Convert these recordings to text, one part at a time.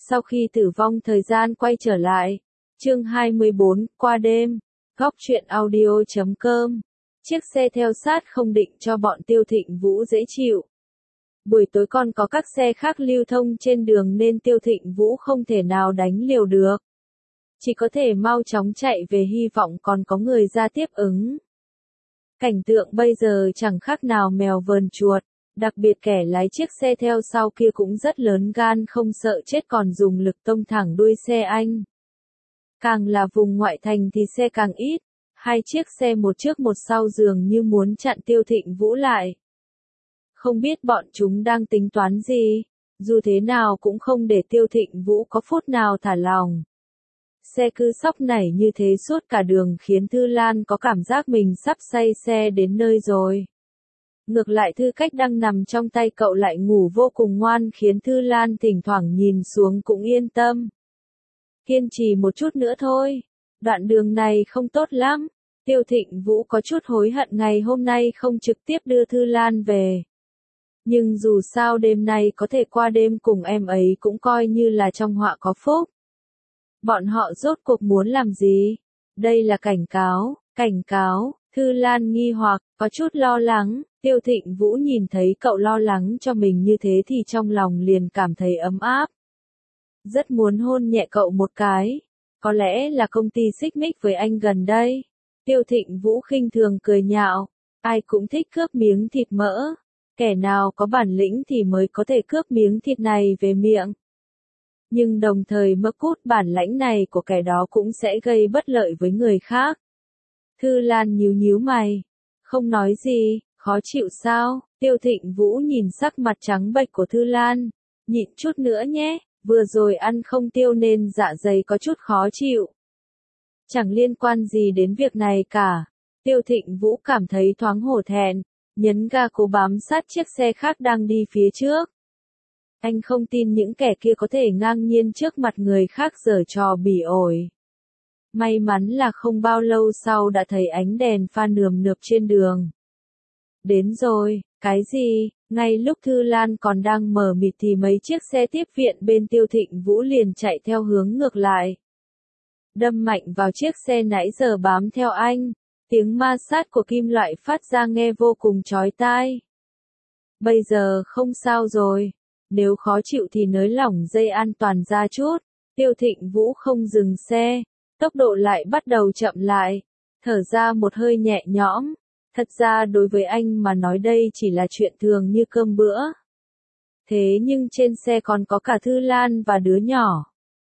Sau khi tử vong thời gian quay trở lại. Chương 24, qua đêm. Góc truyện audio.com. Chiếc xe theo sát không định cho bọn Tiêu Thịnh Vũ dễ chịu. Buổi tối còn có các xe khác lưu thông trên đường nên Tiêu Thịnh Vũ không thể nào đánh liều được. Chỉ có thể mau chóng chạy về hy vọng còn có người ra tiếp ứng. Cảnh tượng bây giờ chẳng khác nào mèo vờn chuột, đặc biệt kẻ lái chiếc xe theo sau kia cũng rất lớn gan không sợ chết còn dùng lực tông thẳng đuôi xe anh. Càng là vùng ngoại thành thì xe càng ít, hai chiếc xe một trước một sau dường như muốn chặn Tiêu Thịnh Vũ lại. Không biết bọn chúng đang tính toán gì, dù thế nào cũng không để Tiêu Thịnh Vũ có phút nào thả lòng. Xe cứ sóc nảy như thế suốt cả đường khiến Thư Lan có cảm giác mình sắp say xe đến nơi rồi. Ngược lại Thư Cách đang nằm trong tay cậu lại ngủ vô cùng ngoan khiến Thư Lan thỉnh thoảng nhìn xuống cũng yên tâm. Kiên trì một chút nữa thôi, đoạn đường này không tốt lắm. Tiêu Thịnh Vũ có chút hối hận ngày hôm nay không trực tiếp đưa Thư Lan về. Nhưng dù sao đêm nay có thể qua đêm cùng em ấy cũng coi như là trong họa có phúc. Bọn họ rốt cuộc muốn làm gì? Đây là cảnh cáo, Thư Lan nghi hoặc, có chút lo lắng, Tiêu Thịnh Vũ nhìn thấy cậu lo lắng cho mình như thế thì trong lòng liền cảm thấy ấm áp. Rất muốn hôn nhẹ cậu một cái, có lẽ là công ty xích mích với anh gần đây. Tiêu Thịnh Vũ khinh thường cười nhạo, ai cũng thích cướp miếng thịt mỡ, kẻ nào có bản lĩnh thì mới có thể cướp miếng thịt này về miệng. Nhưng đồng thời mơ cút bản lãnh này của kẻ đó cũng sẽ gây bất lợi với người khác. Thư Lan nhíu mày, không nói gì, khó chịu sao? Tiêu Thịnh Vũ nhìn sắc mặt trắng bệch của Thư Lan, nhịn chút nữa nhé, vừa rồi ăn không tiêu nên dạ dày có chút khó chịu. Chẳng liên quan gì đến việc này cả. Tiêu Thịnh Vũ cảm thấy thoáng hổ thẹn, nhấn ga cố bám sát chiếc xe khác đang đi phía trước. Anh không tin những kẻ kia có thể ngang nhiên trước mặt người khác giở trò bỉ ổi. May mắn là không bao lâu sau đã thấy ánh đèn pha nườm nượp trên đường. Đến rồi, cái gì? Ngay lúc Thư Lan còn đang mờ mịt thì mấy chiếc xe tiếp viện bên Tiêu Thịnh Vũ liền chạy theo hướng ngược lại. Đâm mạnh vào chiếc xe nãy giờ bám theo anh, tiếng ma sát của kim loại phát ra nghe vô cùng chói tai. Bây giờ không sao rồi, nếu khó chịu thì nới lỏng dây an toàn ra chút. Tiêu Thịnh Vũ không dừng xe, tốc độ lại bắt đầu chậm lại, thở ra một hơi nhẹ nhõm. Thật ra đối với anh mà nói đây chỉ là chuyện thường như cơm bữa. Thế nhưng trên xe còn có cả Thư Lan và đứa nhỏ.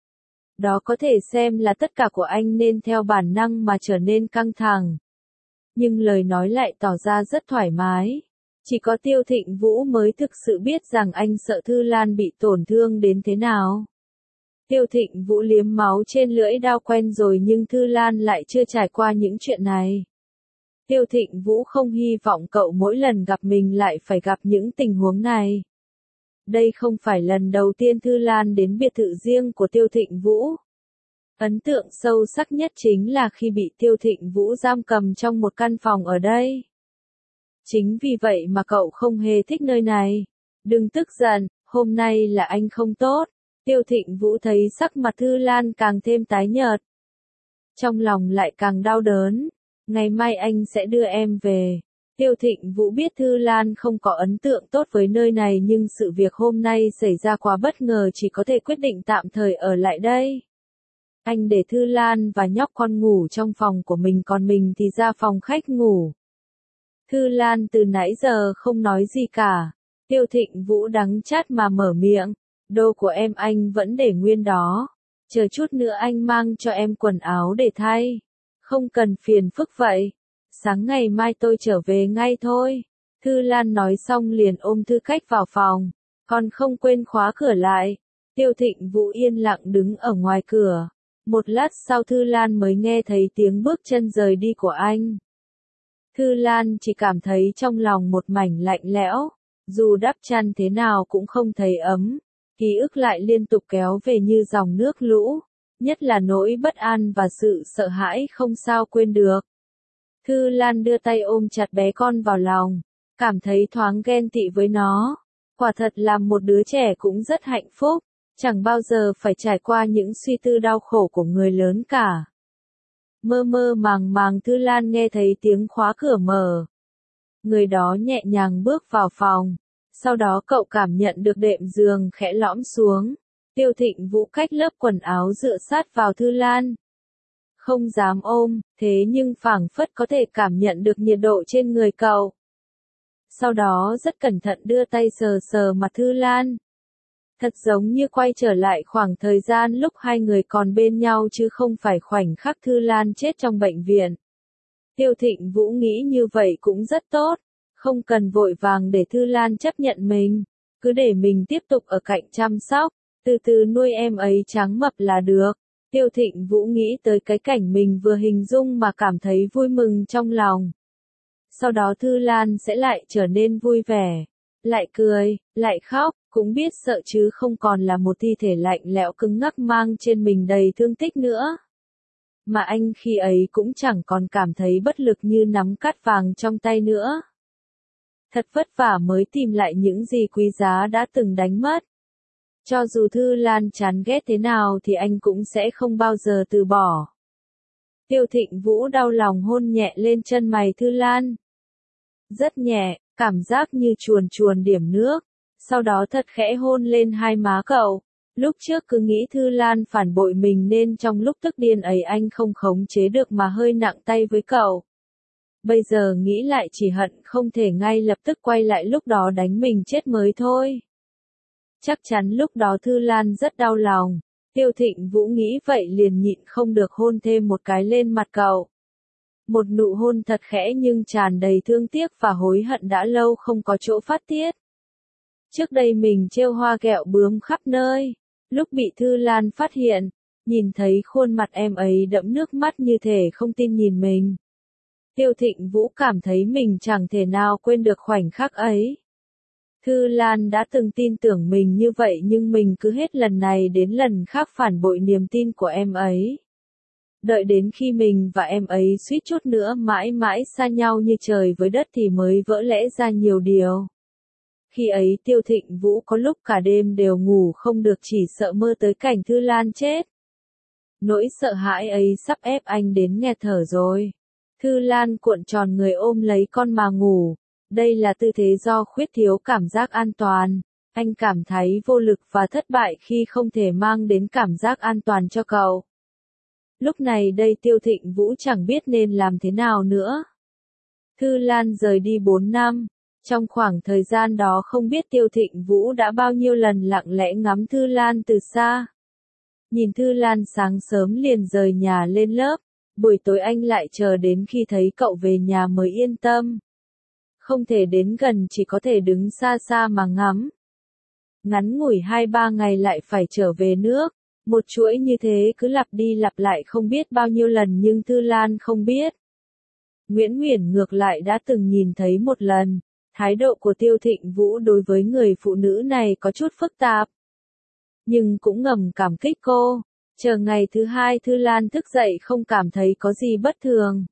Đó có thể xem là tất cả của anh nên theo bản năng mà trở nên căng thẳng. Nhưng lời nói lại tỏ ra rất thoải mái. Chỉ có Tiêu Thịnh Vũ mới thực sự biết rằng anh sợ Thư Lan bị tổn thương đến thế nào. Tiêu Thịnh Vũ liếm máu trên lưỡi dao quen rồi nhưng Thư Lan lại chưa trải qua những chuyện này. Tiêu Thịnh Vũ không hy vọng cậu mỗi lần gặp mình lại phải gặp những tình huống này. Đây không phải lần đầu tiên Thư Lan đến biệt thự riêng của Tiêu Thịnh Vũ. Ấn tượng sâu sắc nhất chính là khi bị Tiêu Thịnh Vũ giam cầm trong một căn phòng ở đây. Chính vì vậy mà cậu không hề thích nơi này. Đừng tức giận, hôm nay là anh không tốt. Tiêu Thịnh Vũ thấy sắc mặt Thư Lan càng thêm tái nhợt. Trong lòng lại càng đau đớn. Ngày mai anh sẽ đưa em về. Tiêu Thịnh Vũ biết Thư Lan không có ấn tượng tốt với nơi này nhưng sự việc hôm nay xảy ra quá bất ngờ chỉ có thể quyết định tạm thời ở lại đây. Anh để Thư Lan và nhóc con ngủ trong phòng của mình còn mình thì ra phòng khách ngủ. Thư Lan từ nãy giờ không nói gì cả. Tiêu Thịnh Vũ đắng chát mà mở miệng. Đồ của em anh vẫn để nguyên đó. Chờ chút nữa anh mang cho em quần áo để thay. Không cần phiền phức vậy. Sáng ngày mai tôi trở về ngay thôi. Thư Lan nói xong liền ôm Thư Cách vào phòng. Còn không quên khóa cửa lại. Tiêu Thịnh Vũ yên lặng đứng ở ngoài cửa. Một lát sau Thư Lan mới nghe thấy tiếng bước chân rời đi của anh. Thư Lan chỉ cảm thấy trong lòng một mảnh lạnh lẽo. Dù đắp chăn thế nào cũng không thấy ấm. Ký ức lại liên tục kéo về như dòng nước lũ. Nhất là nỗi bất an và sự sợ hãi không sao quên được. Thư Lan đưa tay ôm chặt bé con vào lòng, cảm thấy thoáng ghen tị với nó. Quả thật là một đứa trẻ cũng rất hạnh phúc, Chẳng bao giờ phải trải qua những suy tư đau khổ của người lớn cả. Mơ mơ màng màng Thư Lan nghe thấy tiếng khóa cửa mở. Người đó nhẹ nhàng bước vào phòng. Sau đó cậu cảm nhận được đệm giường khẽ lõm xuống. Tiêu Thịnh Vũ cách lớp quần áo dựa sát vào Thư Lan. Không dám ôm, thế nhưng phảng phất có thể cảm nhận được nhiệt độ trên người cậu. Sau đó rất cẩn thận đưa tay sờ sờ mặt Thư Lan. Thật giống như quay trở lại khoảng thời gian lúc hai người còn bên nhau chứ không phải khoảnh khắc Thư Lan chết trong bệnh viện. Tiêu Thịnh Vũ nghĩ như vậy cũng rất tốt. Không cần vội vàng để Thư Lan chấp nhận mình. Cứ để mình tiếp tục ở cạnh chăm sóc. Từ từ nuôi em ấy trắng mập là được. Tiêu Thịnh Vũ nghĩ tới cái cảnh mình vừa hình dung mà cảm thấy vui mừng trong lòng. Sau đó Thư Lan sẽ lại trở nên vui vẻ. Lại cười, lại khóc, cũng biết sợ chứ không còn là một thi thể lạnh lẽo cứng ngắc mang trên mình đầy thương tích nữa. Mà anh khi ấy cũng chẳng còn cảm thấy bất lực như nắm cát vàng trong tay nữa. Thật vất vả mới tìm lại những gì quý giá đã từng đánh mất. Cho dù Thư Lan chán ghét thế nào thì anh cũng sẽ không bao giờ từ bỏ. Tiêu Thịnh Vũ đau lòng hôn nhẹ lên chân mày Thư Lan. Rất nhẹ, cảm giác như chuồn chuồn điểm nước. Sau đó thật khẽ hôn lên hai má cậu. Lúc trước cứ nghĩ Thư Lan phản bội mình nên trong lúc tức điên ấy anh không khống chế được mà hơi nặng tay với cậu. Bây giờ nghĩ lại chỉ hận không thể ngay lập tức quay lại lúc đó đánh mình chết mới thôi. Chắc chắn lúc đó Thư Lan rất đau lòng. Tiêu Thịnh Vũ nghĩ vậy liền nhịn không được hôn thêm một cái lên mặt cậu. Một nụ hôn thật khẽ nhưng tràn đầy thương tiếc và hối hận đã lâu không có chỗ phát tiết. Trước đây mình trêu hoa ghẹo bướm khắp nơi. Lúc bị Thư Lan phát hiện, nhìn thấy khuôn mặt em ấy đẫm nước mắt như thể không tin nhìn mình. Tiêu Thịnh Vũ cảm thấy mình chẳng thể nào quên được khoảnh khắc ấy. Thư Lan đã từng tin tưởng mình như vậy nhưng mình cứ hết lần này đến lần khác phản bội niềm tin của em ấy. Đợi đến khi mình và em ấy suýt chút nữa mãi mãi xa nhau như trời với đất thì mới vỡ lẽ ra nhiều điều. Khi ấy Tiêu Thịnh Vũ có lúc cả đêm đều ngủ không được chỉ sợ mơ tới cảnh Thư Lan chết. Nỗi sợ hãi ấy sắp ép anh đến nghẹt thở rồi. Thư Lan cuộn tròn người ôm lấy con mà ngủ. Đây là tư thế do khuyết thiếu cảm giác an toàn. Anh cảm thấy vô lực và thất bại khi không thể mang đến cảm giác an toàn cho cậu. Lúc này đây Tiêu Thịnh Vũ chẳng biết nên làm thế nào nữa. Thư Lan rời đi 4 năm. Trong khoảng thời gian đó không biết Tiêu Thịnh Vũ đã bao nhiêu lần lặng lẽ ngắm Thư Lan từ xa. Nhìn Thư Lan sáng sớm liền rời nhà lên lớp. Buổi tối anh lại chờ đến khi thấy cậu về nhà mới yên tâm. Không thể đến gần chỉ có thể đứng xa xa mà ngắm. Ngắn ngủi 2-3 ngày lại phải trở về nước. Một chuỗi như thế cứ lặp đi lặp lại không biết bao nhiêu lần nhưng Thư Lan không biết. Nguyễn Huyền ngược lại đã từng nhìn thấy một lần. Thái độ của Tiêu Thịnh Vũ đối với người phụ nữ này có chút phức tạp. Nhưng cũng ngầm cảm kích cô. Chờ ngày thứ hai Thư Lan thức dậy không cảm thấy có gì bất thường.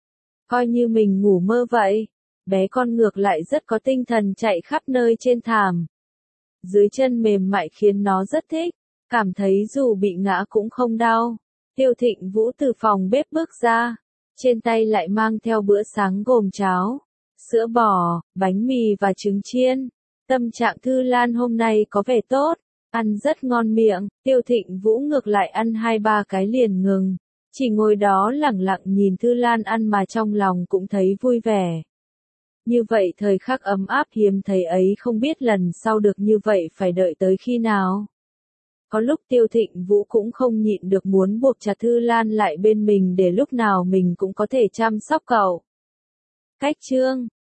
Coi như mình ngủ mơ vậy. Bé con ngược lại rất có tinh thần chạy khắp nơi trên thảm. Dưới chân mềm mại khiến nó rất thích. Cảm thấy dù bị ngã cũng không đau. Tiêu Thịnh Vũ từ phòng bếp bước ra. Trên tay lại mang theo bữa sáng gồm cháo, sữa bò, bánh mì và trứng chiên. Tâm trạng Thư Lan hôm nay có vẻ tốt. Ăn rất ngon miệng. Tiêu Thịnh Vũ ngược lại ăn 2-3 cái liền ngừng. Chỉ ngồi đó lẳng lặng nhìn Thư Lan ăn mà trong lòng cũng thấy vui vẻ. Như vậy thời khắc ấm áp hiếm thấy ấy không biết lần sau được như vậy phải đợi tới khi nào. Có lúc Tiêu Thịnh Vũ cũng không nhịn được muốn buộc chặt Thư Lan lại bên mình để lúc nào mình cũng có thể chăm sóc cậu. Cách chương